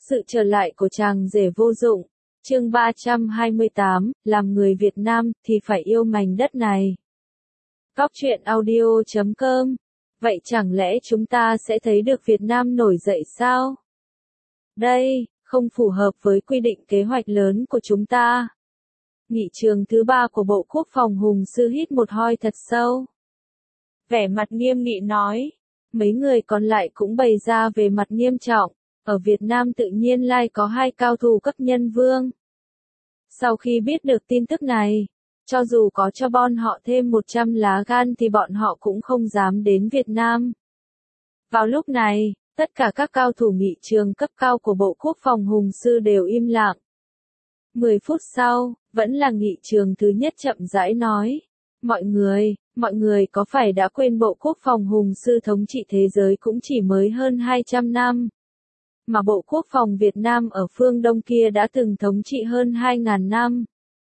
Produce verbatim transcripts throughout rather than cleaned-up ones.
Sự trở lại của chàng rể vô dụng. Chương ba trăm hai mươi tám, làm người Việt Nam thì phải yêu mảnh đất này. Góc truyện audio chấm com. Vậy chẳng lẽ chúng ta sẽ thấy được Việt Nam nổi dậy sao? Đây, không phù hợp với quy định kế hoạch lớn của chúng ta. Nghị trường thứ ba của Bộ Quốc phòng Hùng Sư hít một hơi thật sâu. Vẻ mặt nghiêm nghị nói. Mấy người còn lại cũng bày ra về mặt nghiêm trọng. Ở Việt Nam tự nhiên lai có hai cao thủ cấp nhân vương. Sau khi biết được tin tức này, cho dù có cho bọn họ thêm một trăm lá gan thì bọn họ cũng không dám đến Việt Nam. Vào lúc này, tất cả các cao thủ nghị trường cấp cao của Bộ Quốc phòng Hùng Sư đều im lặng. Mười phút sau, vẫn là nghị trường thứ nhất chậm rãi nói. Mọi người, mọi người có phải đã quên Bộ Quốc phòng Hùng Sư thống trị thế giới cũng chỉ mới hơn hai trăm năm. Mà Bộ Quốc phòng Việt Nam ở phương Đông kia đã từng thống trị hơn hai nghìn năm.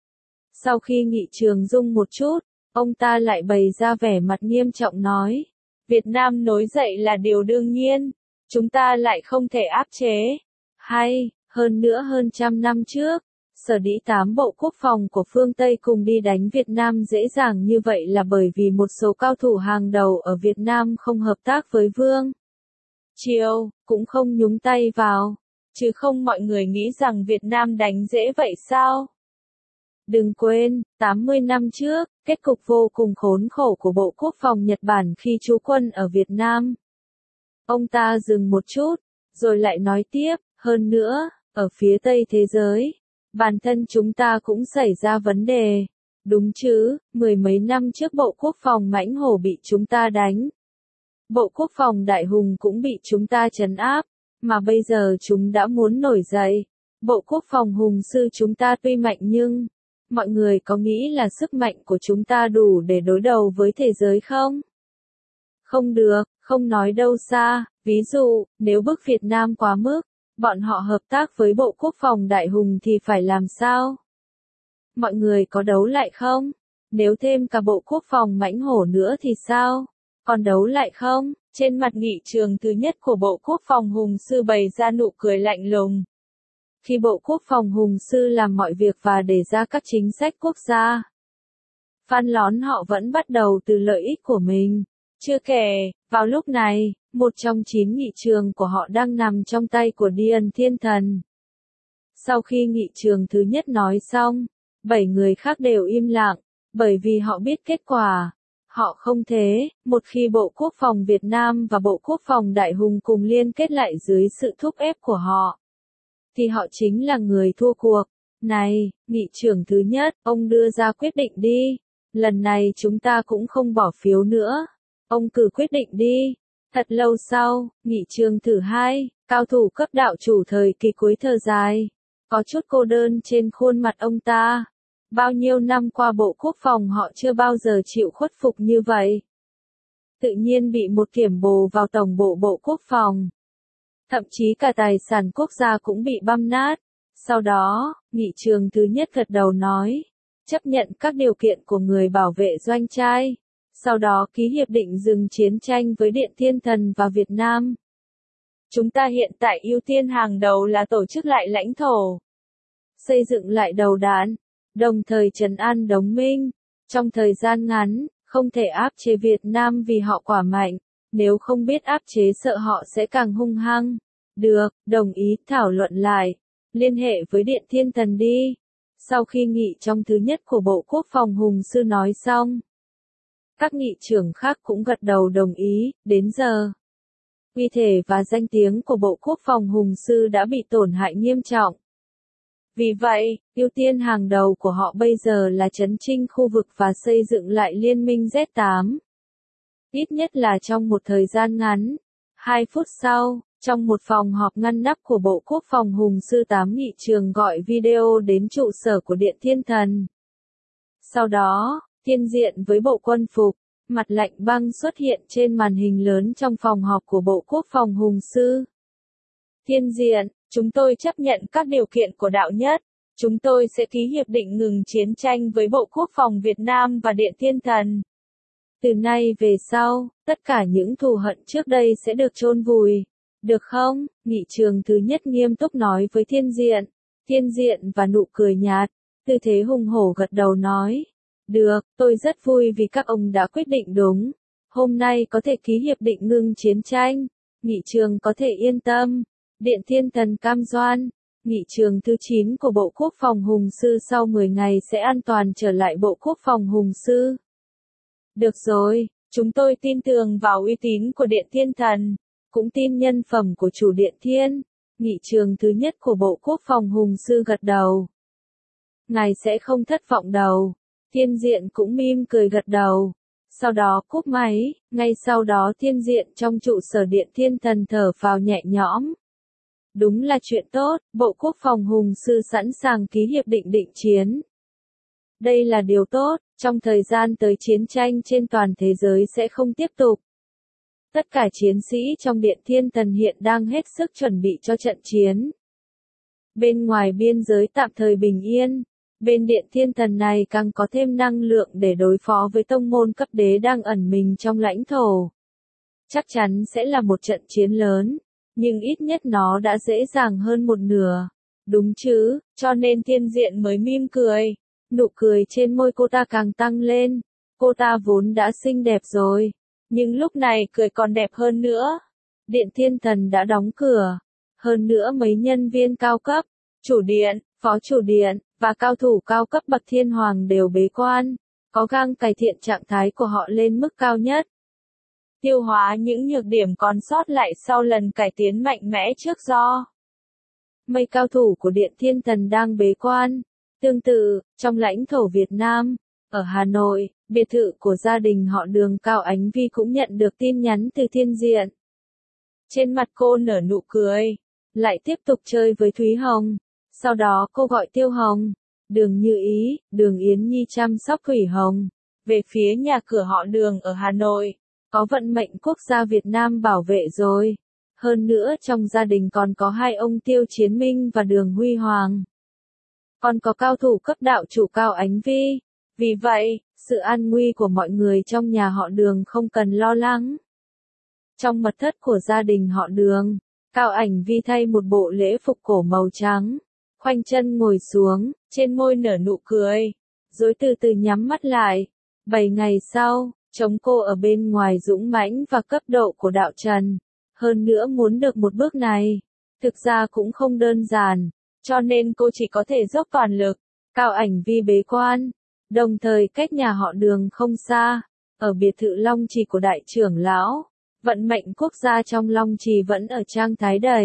Sau khi nghị trường rung một chút, ông ta lại bày ra vẻ mặt nghiêm trọng nói. Việt Nam nổi dậy là điều đương nhiên, chúng ta lại không thể áp chế. Hay, hơn nữa hơn trăm năm trước, sở dĩ tám bộ quốc phòng của phương Tây cùng đi đánh Việt Nam dễ dàng như vậy là bởi vì một số cao thủ hàng đầu ở Việt Nam không hợp tác với Vương Triều, cũng không nhúng tay vào, chứ không mọi người nghĩ rằng Việt Nam đánh dễ vậy sao? Đừng quên, tám mươi năm trước, kết cục vô cùng khốn khổ của Bộ Quốc phòng Nhật Bản khi trú quân ở Việt Nam. Ông ta dừng một chút, rồi lại nói tiếp, hơn nữa, ở phía Tây thế giới, bản thân chúng ta cũng xảy ra vấn đề. Đúng chứ, mười mấy năm trước Bộ Quốc phòng Mãnh Hổ bị chúng ta đánh. Bộ Quốc phòng Đại Hùng cũng bị chúng ta trấn áp, mà bây giờ chúng đã muốn nổi dậy. Bộ Quốc phòng Hùng Sư chúng ta tuy mạnh nhưng, mọi người có nghĩ là sức mạnh của chúng ta đủ để đối đầu với thế giới không? Không được, không nói đâu xa, ví dụ, nếu bức Việt Nam quá mức, bọn họ hợp tác với Bộ Quốc phòng Đại Hùng thì phải làm sao? Mọi người có đấu lại không? Nếu thêm cả Bộ Quốc phòng Mãnh Hổ nữa thì sao? Còn đấu lại không? Trên mặt nghị trường thứ nhất của Bộ Quốc phòng Hùng Sư bày ra nụ cười lạnh lùng. Khi Bộ Quốc phòng Hùng Sư làm mọi việc và đề ra các chính sách quốc gia, Phan Lón họ vẫn bắt đầu từ lợi ích của mình. Chưa kể, vào lúc này, một trong chín nghị trường của họ đang nằm trong tay của Điền Thiên Thần. Sau khi nghị trường thứ nhất nói xong, bảy người khác đều im lặng, bởi vì họ biết kết quả. Họ không thế, một khi Bộ Quốc phòng Việt Nam và Bộ Quốc phòng Đại Hùng cùng liên kết lại dưới sự thúc ép của họ, thì họ chính là người thua cuộc. Này, nghị trưởng thứ nhất, ông đưa ra quyết định đi. Lần này chúng ta cũng không bỏ phiếu nữa. Ông cử quyết định đi. Thật lâu sau, nghị trường thứ hai, cao thủ cấp đạo chủ thời kỳ cuối thở dài. Có chút cô đơn trên khuôn mặt ông ta. Bao nhiêu năm qua Bộ Quốc phòng họ chưa bao giờ chịu khuất phục như vậy. Tự nhiên bị một kiểm bồ vào tổng bộ Bộ Quốc phòng. Thậm chí cả tài sản quốc gia cũng bị băm nát. Sau đó, nghị trường thứ nhất gật đầu nói, chấp nhận các điều kiện của người bảo vệ doanh trại. Sau đó ký hiệp định dừng chiến tranh với Điện Thiên Thần và Việt Nam. Chúng ta hiện tại ưu tiên hàng đầu là tổ chức lại lãnh thổ, xây dựng lại đầu đạn, đồng thời trấn an đồng minh. Trong thời gian ngắn, không thể áp chế Việt Nam vì họ quá mạnh, nếu không biết áp chế sợ họ sẽ càng hung hăng. Được, đồng ý, thảo luận lại, liên hệ với Điện Thiên Thần đi. Sau khi nghị trong thứ nhất của Bộ Quốc phòng Hùng Sư nói xong, các nghị trưởng khác cũng gật đầu đồng ý. Đến giờ, uy thể và danh tiếng của Bộ Quốc phòng Hùng Sư đã bị tổn hại nghiêm trọng. Vì vậy, ưu tiên hàng đầu của họ bây giờ là trấn chinh khu vực và xây dựng lại liên minh Z tám. Ít nhất là trong một thời gian ngắn. Hai phút sau, trong một phòng họp ngăn nắp của Bộ Quốc phòng Hùng Sư tám nghị trường gọi video đến trụ sở của Điện Thiên Thần. Sau đó, thiên diện với bộ quân phục, mặt lạnh băng xuất hiện trên màn hình lớn trong phòng họp của Bộ Quốc phòng Hùng Sư. Thiên diện, chúng tôi chấp nhận các điều kiện của đạo nhất. Chúng tôi sẽ ký hiệp định ngừng chiến tranh với Bộ Quốc phòng Việt Nam và Điện Thiên Thần. Từ nay về sau, tất cả những thù hận trước đây sẽ được chôn vùi. Được không? Nghị trường thứ nhất nghiêm túc nói với Thiên Diện. Thiên Diện và nụ cười nhạt, tư thế hùng hổ gật đầu nói. Được, tôi rất vui vì các ông đã quyết định đúng. Hôm nay có thể ký hiệp định ngưng chiến tranh. Nghị trường có thể yên tâm. Điện Thiên Thần cam đoan. Nghị trường thứ chín của Bộ Quốc phòng Hùng Sư sau mười ngày sẽ an toàn trở lại Bộ Quốc phòng Hùng Sư. Được rồi, chúng tôi tin tưởng vào uy tín của Điện Thiên Thần, cũng tin nhân phẩm của chủ Điện Thiên. Nghị trường thứ nhất của Bộ Quốc phòng Hùng Sư gật đầu. Ngài sẽ không thất vọng đâu. Thiên Diện cũng mỉm cười gật đầu. Sau đó cúp máy, ngay sau đó Thiên Diện trong trụ sở Điện Thiên Thần thở phào nhẹ nhõm. Đúng là chuyện tốt, Bộ Quốc phòng Hùng Sư sẵn sàng ký hiệp định định chiến. Đây là điều tốt, trong thời gian tới chiến tranh trên toàn thế giới sẽ không tiếp tục. Tất cả chiến sĩ trong Điện Thiên Thần hiện đang hết sức chuẩn bị cho trận chiến. Bên ngoài biên giới tạm thời bình yên, bên Điện Thiên Thần này càng có thêm năng lượng để đối phó với tông môn cấp đế đang ẩn mình trong lãnh thổ. Chắc chắn sẽ là một trận chiến lớn, nhưng ít nhất nó đã dễ dàng hơn một nửa. Đúng chứ, cho nên Thiên Diện mới mỉm cười. Nụ cười trên môi cô ta càng tăng lên. Cô ta vốn đã xinh đẹp rồi, nhưng lúc này cười còn đẹp hơn nữa. Điện Thiên Thần đã đóng cửa. Hơn nữa mấy nhân viên cao cấp, chủ điện, phó chủ điện, và cao thủ cao cấp bậc thiên hoàng đều bế quan, có gắng cải thiện trạng thái của họ lên mức cao nhất. Tiêu hóa những nhược điểm còn sót lại sau lần cải tiến mạnh mẽ trước do. Mấy cao thủ của Điện Thiên Thần đang bế quan. Tương tự, trong lãnh thổ Việt Nam, ở Hà Nội, biệt thự của gia đình họ Đường Cao Ánh Vi cũng nhận được tin nhắn từ Thiên Diện. Trên mặt cô nở nụ cười, lại tiếp tục chơi với Thúy Hồng. Sau đó cô gọi Tiêu Hồng, Đường Như Ý, Đường Yến Nhi chăm sóc Thủy Hồng. Về phía nhà cửa họ Đường ở Hà Nội, có vận mệnh quốc gia Việt Nam bảo vệ rồi. Hơn nữa trong gia đình còn có hai ông Tiêu Chiến Minh và Đường Huy Hoàng. Còn có cao thủ cấp đạo chủ Cao Ánh Vi. Vì vậy, sự an nguy của mọi người trong nhà họ Đường không cần lo lắng. Trong mật thất của gia đình họ Đường, Cao Ánh Vi thay một bộ lễ phục cổ màu trắng, khoanh chân ngồi xuống, trên môi nở nụ cười, rồi từ từ nhắm mắt lại. Bảy ngày sau, chống cô ở bên ngoài dũng mãnh và cấp độ của đạo trần. Hơn nữa muốn được một bước này, thực ra cũng không đơn giản, cho nên cô chỉ có thể dốc toàn lực. Cao Ánh Vi bế quan, đồng thời cách nhà họ Đường không xa, ở biệt thự Long Trì của đại trưởng lão, vận mệnh quốc gia trong Long Trì vẫn ở trạng thái đầy.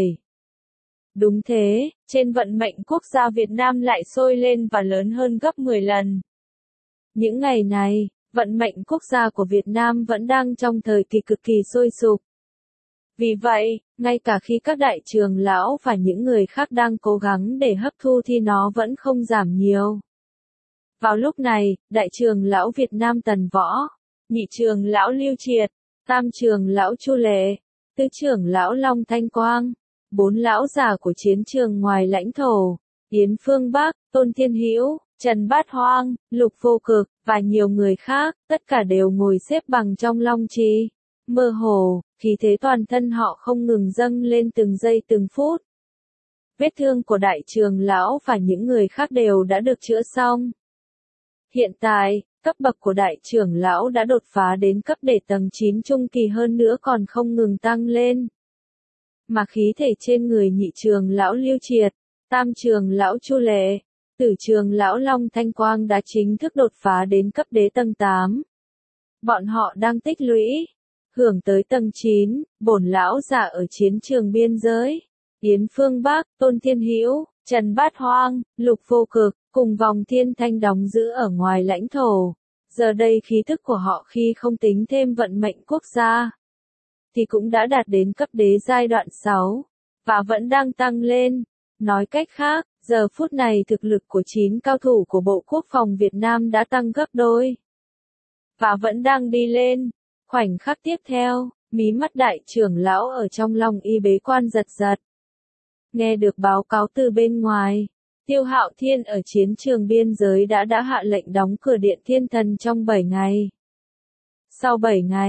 Đúng thế, trên vận mệnh quốc gia Việt Nam lại sôi lên và lớn hơn gấp mười lần. Những ngày này, vận mệnh quốc gia của Việt Nam vẫn đang trong thời kỳ cực kỳ sôi sục. Vì vậy, ngay cả khi các đại trưởng lão và những người khác đang cố gắng để hấp thu thì nó vẫn không giảm nhiều. Vào lúc này, đại trưởng lão Việt Nam Tần Võ, nhị trưởng lão Lưu Triệt, tam trưởng lão Chu Lệ, tứ trưởng lão Long Thanh Quang, bốn lão già của chiến trường ngoài lãnh thổ, Yến Phương Bắc, Tôn Thiên Hữu, Trần Bát Hoang, Lục Vô Cực, và nhiều người khác, tất cả đều ngồi xếp bằng trong Long Trì. Mơ hồ, khí thế toàn thân họ không ngừng dâng lên từng giây từng phút. Vết thương của đại trưởng lão và những người khác đều đã được chữa xong. Hiện tại, cấp bậc của đại trưởng lão đã đột phá đến cấp đệ tầng chín trung kỳ, hơn nữa còn không ngừng tăng lên. Mà khí thể trên người nhị trưởng lão Lưu Triệt, tam trưởng lão Chu Lệ, tử trưởng lão Long Thanh Quang đã chính thức đột phá đến cấp đế tầng tám. Bọn họ đang tích lũy, hưởng tới tầng chín, bổn lão già ở chiến trường biên giới, Yến Phương Bắc, Tôn Thiên Hữu, Trần Bát Hoang, Lục Vô Cực, cùng vòng thiên thanh đóng giữ ở ngoài lãnh thổ. Giờ đây khí thức của họ khi không tính thêm vận mệnh quốc gia, thì cũng đã đạt đến cấp đế giai đoạn sáu, và vẫn đang tăng lên. Nói cách khác, giờ phút này thực lực của chín cao thủ của Bộ Quốc phòng Việt Nam đã tăng gấp đôi, và vẫn đang đi lên. Khoảnh khắc tiếp theo, mí mắt đại trưởng lão ở trong Long Y bế quan giật giật. Nghe được báo cáo từ bên ngoài, Tiêu Hạo Thiên ở chiến trường biên giới đã đã hạ lệnh đóng cửa Điện Thiên Thần trong bảy ngày. Sau bảy ngày,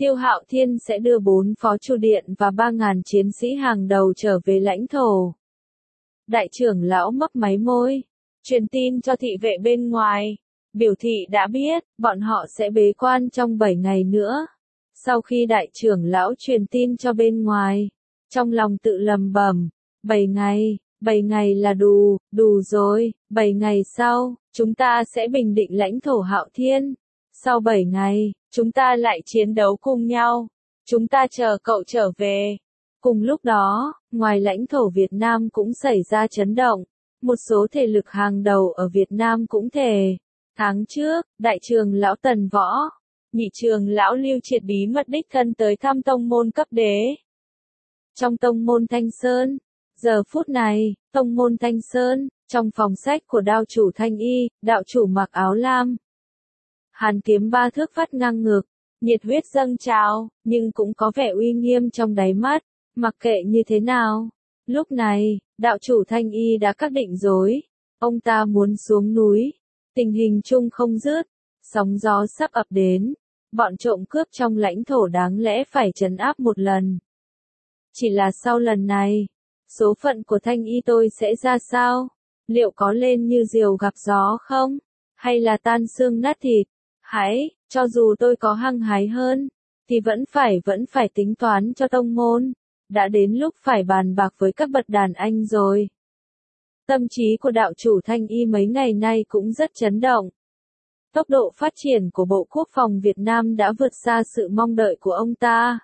Tiêu Hạo Thiên sẽ đưa bốn phó chu điện và ba ngàn chiến sĩ hàng đầu trở về lãnh thổ. Đại trưởng lão mấp máy môi, truyền tin cho thị vệ bên ngoài, biểu thị đã biết, bọn họ sẽ bế quan trong bảy ngày nữa. Sau khi đại trưởng lão truyền tin cho bên ngoài, trong lòng tự lầm bẩm, bảy ngày, bảy ngày là đủ, đủ rồi, bảy ngày sau, chúng ta sẽ bình định lãnh thổ Hạo Thiên. Sau bảy ngày, chúng ta lại chiến đấu cùng nhau. Chúng ta chờ cậu trở về. Cùng lúc đó, ngoài lãnh thổ Việt Nam cũng xảy ra chấn động. Một số thể lực hàng đầu ở Việt Nam cũng thề. Tháng trước, đại trường lão Tần Võ, nhị trường lão Lưu Triệt bí mật đích thân tới thăm tông môn cấp đế. Trong tông môn Thanh Sơn, giờ phút này, tông môn Thanh Sơn, trong phòng sách của đạo chủ Thanh Y, đạo chủ mặc áo lam. Hàn kiếm ba thước vắt ngang ngực, nhiệt huyết dâng trào, nhưng cũng có vẻ uy nghiêm trong đáy mắt, mặc kệ như thế nào. Lúc này, đạo chủ Thanh Y đã xác định rồi, ông ta muốn xuống núi. Tình hình chung không dứt, sóng gió sắp ập đến, bọn trộm cướp trong lãnh thổ đáng lẽ phải trấn áp một lần. Chỉ là sau lần này, số phận của Thanh Y tôi sẽ ra sao? Liệu có lên như diều gặp gió không? Hay là tan xương nát thịt? Hãy, cho dù tôi có hăng hái hơn, thì vẫn phải vẫn phải tính toán cho tông môn. Đã đến lúc phải bàn bạc với các bậc đàn anh rồi. Tâm trí của đạo chủ Thanh Y mấy ngày nay cũng rất chấn động. Tốc độ phát triển của Bộ Quốc phòng Việt Nam đã vượt xa sự mong đợi của ông ta.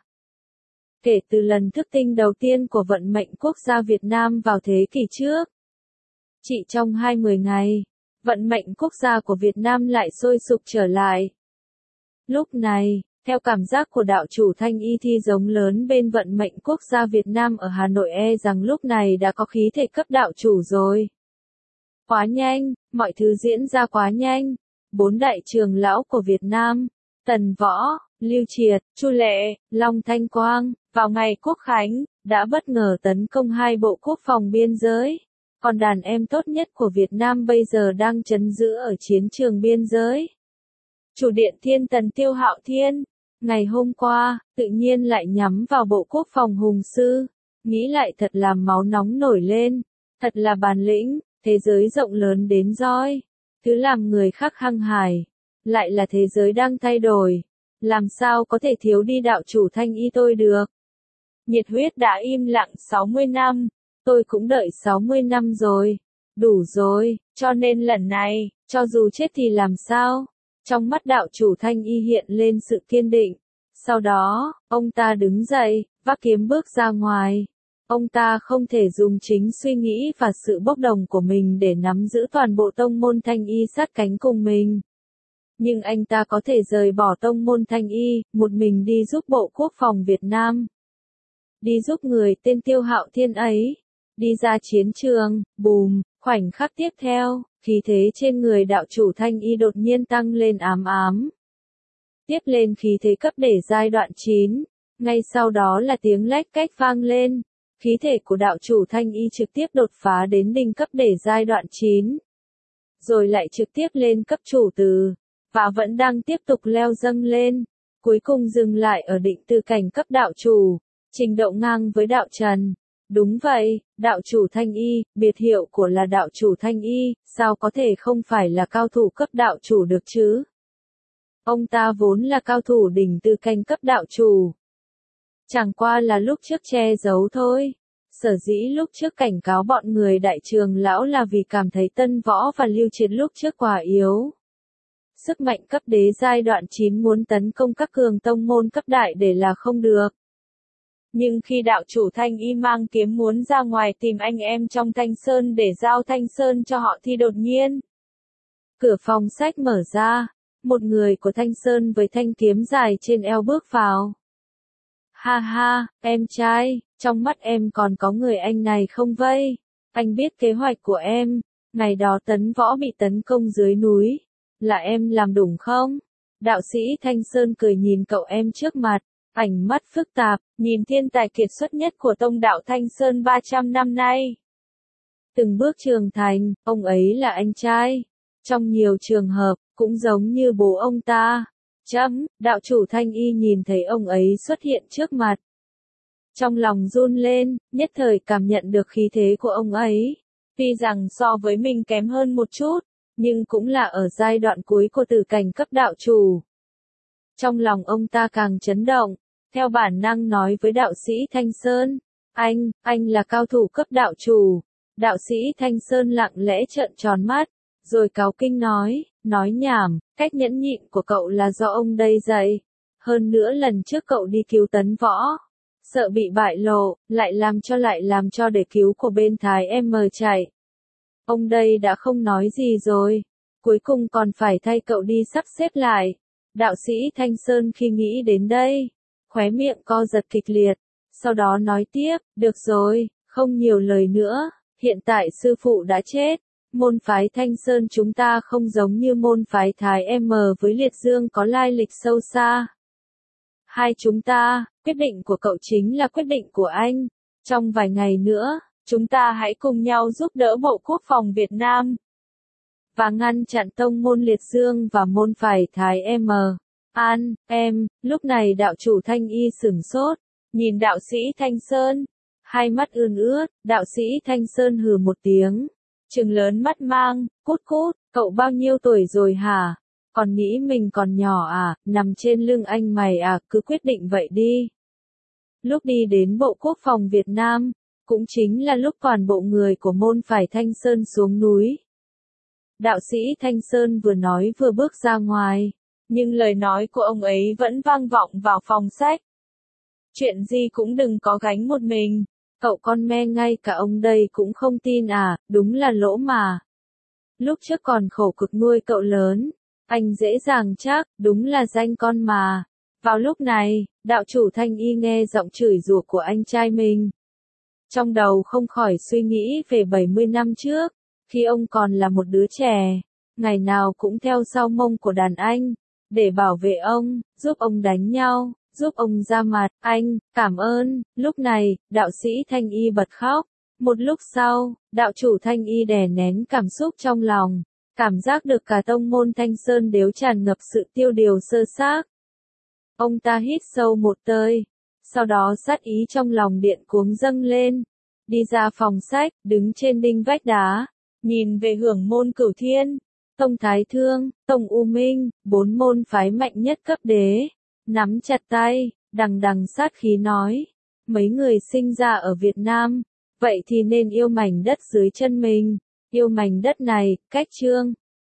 Kể từ lần thức tinh đầu tiên của vận mệnh quốc gia Việt Nam vào thế kỷ trước. Chỉ trong hai mươi ngày, vận mệnh quốc gia của Việt Nam lại sôi sục trở lại. Lúc này, theo cảm giác của đạo chủ Thanh Y thi giống lớn bên vận mệnh quốc gia Việt Nam ở Hà Nội e rằng lúc này đã có khí thể cấp đạo chủ rồi. Quá nhanh, mọi thứ diễn ra quá nhanh. Bốn đại trường lão của Việt Nam, Tần Võ, Lưu Triệt, Chu Lệ, Long Thanh Quang, vào ngày Quốc Khánh, đã bất ngờ tấn công hai bộ quốc phòng biên giới. Còn đàn em tốt nhất của Việt Nam bây giờ đang trấn giữ ở chiến trường biên giới. Chủ điện Thiên Tần Tiêu Hạo Thiên, ngày hôm qua, tự nhiên lại nhắm vào bộ quốc phòng hùng sư. Nghĩ lại thật là máu nóng nổi lên, thật là bản lĩnh, thế giới rộng lớn đến roi. Thứ làm người khác hăng hài, lại là thế giới đang thay đổi. Làm sao có thể thiếu đi đạo chủ Thanh Y tôi được? Nhiệt huyết đã im lặng sáu mươi năm, tôi cũng đợi sáu mươi năm rồi. Đủ rồi, cho nên lần này, cho dù chết thì làm sao? Trong mắt đạo chủ Thanh Y hiện lên sự kiên định. Sau đó, ông ta đứng dậy, vác kiếm bước ra ngoài. Ông ta không thể dùng chính suy nghĩ và sự bốc đồng của mình để nắm giữ toàn bộ tông môn Thanh Y sát cánh cùng mình. Nhưng anh ta có thể rời bỏ tông môn Thanh Y, một mình đi giúp Bộ Quốc phòng Việt Nam. Đi giúp người tên Tiêu Hạo Thiên ấy. Đi ra chiến trường, bùm, khoảnh khắc tiếp theo, khí thế trên người đạo chủ Thanh Y đột nhiên tăng lên ám ám. Tiếp lên khí thế cấp để giai đoạn chín, ngay sau đó là tiếng lách cách vang lên. Khí thể của đạo chủ Thanh Y trực tiếp đột phá đến đỉnh cấp để giai đoạn chín. Rồi lại trực tiếp lên cấp chủ từ, và vẫn đang tiếp tục leo dâng lên. Cuối cùng dừng lại ở định từ cảnh cấp đạo chủ, trình độ ngang với đạo trần. Đúng vậy, đạo chủ Thanh Y, biệt hiệu của là đạo chủ Thanh Y, sao có thể không phải là cao thủ cấp đạo chủ được chứ? Ông ta vốn là cao thủ đỉnh từ cảnh cấp đạo chủ. Chẳng qua là lúc trước che giấu thôi. Sở dĩ lúc trước cảnh cáo bọn người đại trường lão là vì cảm thấy Tân Võ và Lưu Triệt lúc trước quá yếu. Sức mạnh cấp đế giai đoạn chín muốn tấn công các cường tông môn cấp đại để là không được. Nhưng khi đạo chủ Thanh Y mang kiếm muốn ra ngoài tìm anh em trong Thanh Sơn để giao Thanh Sơn cho họ thì đột nhiên. Cửa phòng sách mở ra, một người của Thanh Sơn với thanh kiếm dài trên eo bước vào. Ha ha, em trai, trong mắt em còn có người anh này không vây? Anh biết kế hoạch của em, ngày đó Tấn Võ bị tấn công dưới núi, là em làm đúng không? Đạo sĩ Thanh Sơn cười nhìn cậu em trước mặt, ánh mắt phức tạp, nhìn thiên tài kiệt xuất nhất của tông đạo Thanh Sơn ba trăm năm nay. Từng bước trưởng thành, ông ấy là anh trai. Trong nhiều trường hợp, cũng giống như bố ông ta. Chấm, đạo chủ Thanh Y nhìn thấy ông ấy xuất hiện trước mặt. Trong lòng run lên, nhất thời cảm nhận được khí thế của ông ấy. Tuy rằng so với mình kém hơn một chút, nhưng cũng là ở giai đoạn cuối của tử cảnh cấp đạo chủ. Trong lòng ông ta càng chấn động, theo bản năng nói với đạo sĩ Thanh Sơn, anh, anh là cao thủ cấp đạo chủ. Đạo sĩ Thanh Sơn lặng lẽ trợn tròn mắt, rồi cáu kinh nói, nói nhảm, cách nhẫn nhịn của cậu là do ông đây dạy. Hơn nữa lần trước cậu đi cứu Tấn Võ, sợ bị bại lộ, lại làm cho lại làm cho để cứu của bên Thái em mờ chạy. Ông đây đã không nói gì rồi, cuối cùng còn phải thay cậu đi sắp xếp lại. Đạo sĩ Thanh Sơn khi nghĩ đến đây, khóe miệng co giật kịch liệt, sau đó nói tiếp, được rồi, không nhiều lời nữa, hiện tại sư phụ đã chết, môn phái Thanh Sơn chúng ta không giống như môn phái Thái M với Liệt Dương có lai lịch sâu xa. Hai chúng ta, quyết định của cậu chính là quyết định của anh, trong vài ngày nữa, chúng ta hãy cùng nhau giúp đỡ Bộ Quốc phòng Việt Nam và ngăn chặn tông môn Liệt Dương và môn phái Thái M. An, em, lúc này đạo chủ Thanh Y sửng sốt, nhìn đạo sĩ Thanh Sơn, hai mắt ươn ướt, đạo sĩ Thanh Sơn hừ một tiếng, trừng lớn mắt mang, cút cút, cậu bao nhiêu tuổi rồi hả? Còn nghĩ mình còn nhỏ à, nằm trên lưng anh mày à, cứ quyết định vậy đi. Lúc đi đến Bộ Quốc phòng Việt Nam, cũng chính là lúc toàn bộ người của môn phái Thanh Sơn xuống núi. Đạo sĩ Thanh Sơn vừa nói vừa bước ra ngoài, nhưng lời nói của ông ấy vẫn vang vọng vào phòng sách. Chuyện gì cũng đừng có gánh một mình, cậu con me ngay cả ông đây cũng không tin à, đúng là lỗ mà. Lúc trước còn khổ cực nuôi cậu lớn, anh dễ dàng chắc, đúng là danh con mà. Vào lúc này, đạo chủ Thanh Y nghe giọng chửi rủa của anh trai mình. Trong đầu không khỏi suy nghĩ về bảy mươi năm trước, khi ông còn là một đứa trẻ, ngày nào cũng theo sau mông của đàn anh, để bảo vệ ông, giúp ông đánh nhau, giúp ông ra mặt, anh, cảm ơn. Lúc này, đạo sĩ Thanh Y bật khóc. Một lúc sau, đạo chủ Thanh Y đè nén cảm xúc trong lòng, cảm giác được cả tông môn Thanh Sơn đều tràn ngập sự tiêu điều sơ xác. Ông ta hít sâu một hơi, sau đó sát ý trong lòng điện cuống dâng lên, đi ra phòng sách, đứng trên đinh vách đá, nhìn về hưởng môn Cửu Thiên, Tông Thái Thương, Tông U Minh, bốn môn phái mạnh nhất cấp đế, nắm chặt tay, đằng đằng sát khí nói, mấy người sinh ra ở Việt Nam, vậy thì nên yêu mảnh đất dưới chân mình, yêu mảnh đất này, cách chương.